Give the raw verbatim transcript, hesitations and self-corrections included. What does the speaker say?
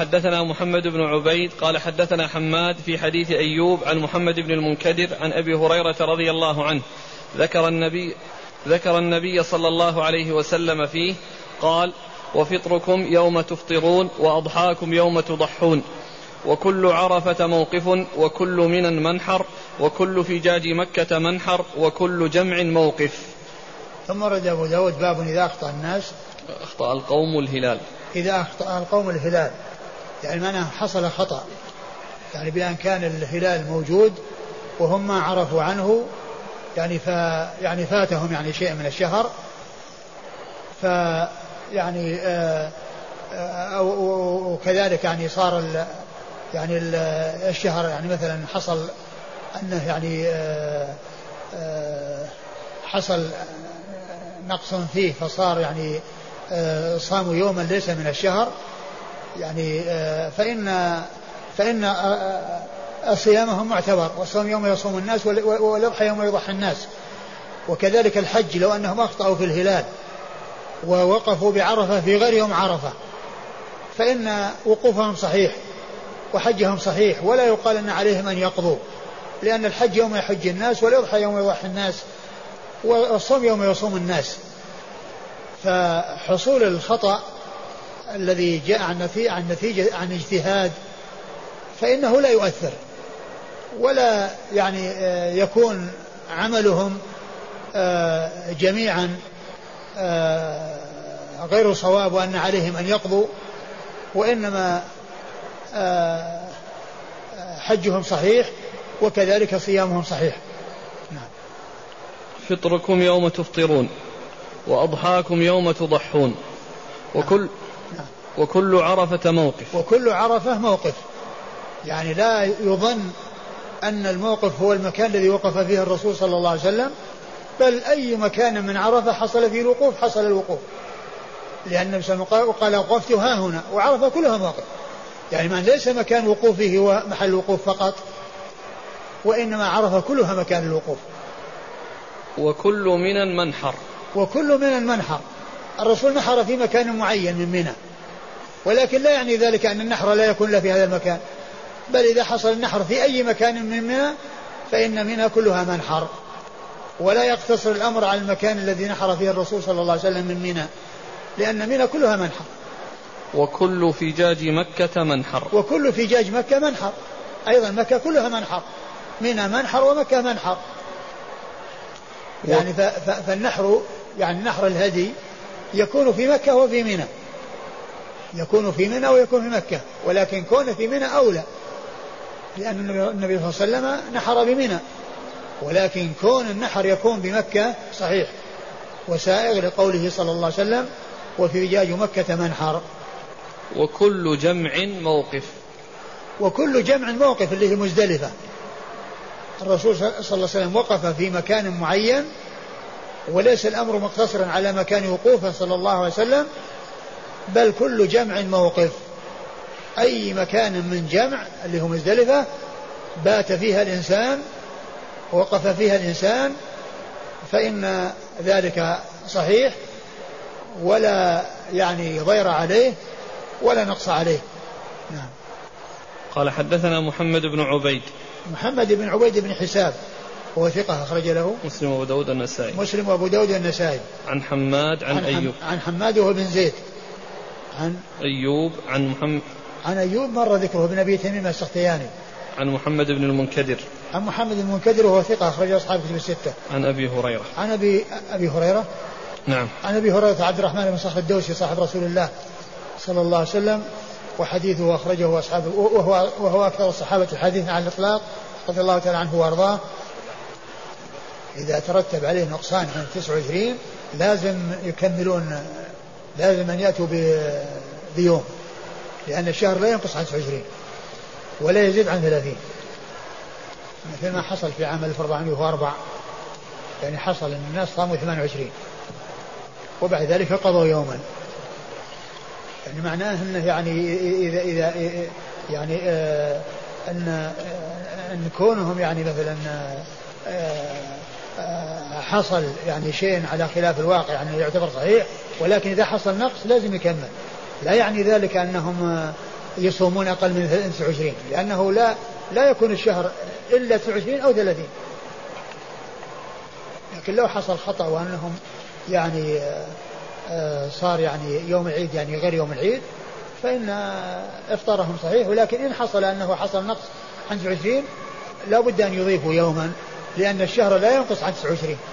حدثنا محمد بن عبيد قال حدثنا حماد في حديث أيوب عن محمد بن المنكدر عن أبي هريرة رضي الله عنه ذكر النبي, ذكر النبي صلى الله عليه وسلم فيه قال: وفطركم يوم تفطرون وأضحاكم يوم تضحون، وكل عرفة موقف، وكل منى منحر، وكل فجاج مكة منحر، وكل جمع موقف. ثم رد أبو داود باب إذا أخطأ الناس أخطأ القوم الهلال. إذا أخطأ القوم الهلال يعني معناه حصل خطأ، يعني بأن كان الهلال موجود وهم ما عرفوا عنه، يعني ف يعني فاتهم يعني شيء من الشهر، ف يعني آه وكذلك يعني صار ال يعني ال الشهر يعني مثلا حصل أنه يعني آه آه حصل نقص فيه فصار يعني آه صاموا يوما ليس من الشهر، يعني آه فإن فإن آه صيامهم معتبر، والصوم يوم يصوم الناس والأضحى يوم يضحى الناس. وكذلك الحج لو أنهم أخطأوا في الهلال ووقفوا بعرفة في غير يوم عرفة فإن وقوفهم صحيح وحجهم صحيح، ولا يقال أن عليهم أن يقضوا، لأن الحج يوم يحج الناس والأضحى يوم يضحي الناس والصوم يوم يصوم الناس. فحصول الخطأ الذي جاء عن نتيجة عن, نتيجة عن اجتهاد فإنه لا يؤثر، ولا يعني يكون عملهم جميعا غير صواب وأن عليهم أن يقضوا، وإنما حجهم صحيح وكذلك صيامهم صحيح. نعم. فطركم يوم تفطرون وأضحاكم يوم تضحون، وكل نعم. وكل عرفة موقف. وكل عرفة موقف، يعني لا يظن أن الموقف هو المكان الذي وقف فيه الرسول صلى الله عليه وسلم، بل أي مكان من عرفة حصل فيه الوقوف حصل الوقوف، لأن النبي صلى الله عليه وسلم قال وقفت ها هنا، وعرفة كلها موقف، يعني من ليس مكان وقوفه هو محل الوقوف فقط، وإنما عرفة كلها مكان الوقوف. وكل منى منحر. وكل منى منحر، الرسول نحر في مكان معين من منى، ولكن لا يعني ذلك أن النحر لا يكون له في هذا المكان، بل إذا حصل النحر في أي مكان من منى فإن منى كلها منحر، ولا يقتصر الأمر على المكان الذي نحر فيه الرسول صلى الله عليه وسلم من منى، لأن منى كلها منحر. وكل فجاج مكة منحر. وكل فجاج مكة منحر، أيضا مكة كلها منحر، منى منحر ومكة منحر، يعني فالنحر يعني نحر الهدي يكون في مكة وفي منى، يكون في منى ويكون في مكة، ولكن كون في منى أولى، لأن النبي صلى الله عليه وسلم نحر بمنى، ولكن كون النحر يكون بمكة صحيح وسائغ لقوله صلى الله عليه وسلم وفي فجاج مكة منحر. وكل جمع موقف. وكل جمع موقف اللي هي مزدلفة، الرسول صلى الله عليه وسلم وقف في مكان معين، وليس الأمر مقتصرا على مكان وقوفه صلى الله عليه وسلم، بل كل جمع موقف، أي مكان من جمع اللي هو مزدلفة بات فيها الإنسان وقف فيها الإنسان فإن ذلك صحيح، ولا يعني ضير عليه ولا نقص عليه. نعم. قال حدثنا محمد بن عبيد. محمد بن عبيد بن حساب هو ثقة أخرج له مسلم وأبو داود النسائي. مسلم وأبو داود النسائي. عن حماد عن, عن أيوب. عن حماد وهو بن زيد. عن أيوب عن محمد. عن أيوب مر ذكره بن أبي تميم السختياني. عن محمد بن المنكدر. عن محمد بن المنكدر وهو ثقة أخرج أصحاب كتب الستة. عن أبي هريرة. عن أبي أبي هريرة. نعم. عن أبي هريرة عبد الرحمن بن صخر الدوسي صاحب رسول الله صلى الله عليه وسلم، وحديثه أخرجه أصحابه، وهو, وهو أكثر الصحابة حديثا على الإطلاق رضي الله تعالى عنه وأرضاه. إذا ترتب عليه نقصان عن تسعة وعشرين لازم يكملون، لازم أن يأتوا بيوم، لأن الشهر لا ينقص عن تسعة وعشرين ولا يزيد عن ثلاثين، مثل ما حصل في عام ألف وأربعمائة وأربعة، يعني حصل أن الناس صاموا ثمانية وعشرين وبعد ذلك قضوا يوما، يعني معناه أنه يعني إذا إذا يعني آه أن أن كونهم يعني مثلا آه حصل يعني شيء على خلاف الواقع يعني يعتبر صحيح، ولكن إذا حصل نقص لازم يكمل، لا يعني ذلك أنهم يصومون أقل من تسعة وعشرين، لأنه لا لا يكون الشهر إلا تسعة وعشرين أو ثلاثين. لكن لو حصل خطأ وأنهم يعني صار يعني يوم العيد يعني غير يوم العيد فإن إفطارهم صحيح. ولكن إن حصل أنه حصل نقص عن تسعة وعشرين لا بد أن يضيفوا يوما، لأن الشهر لا ينقص عن تسعة وعشرين.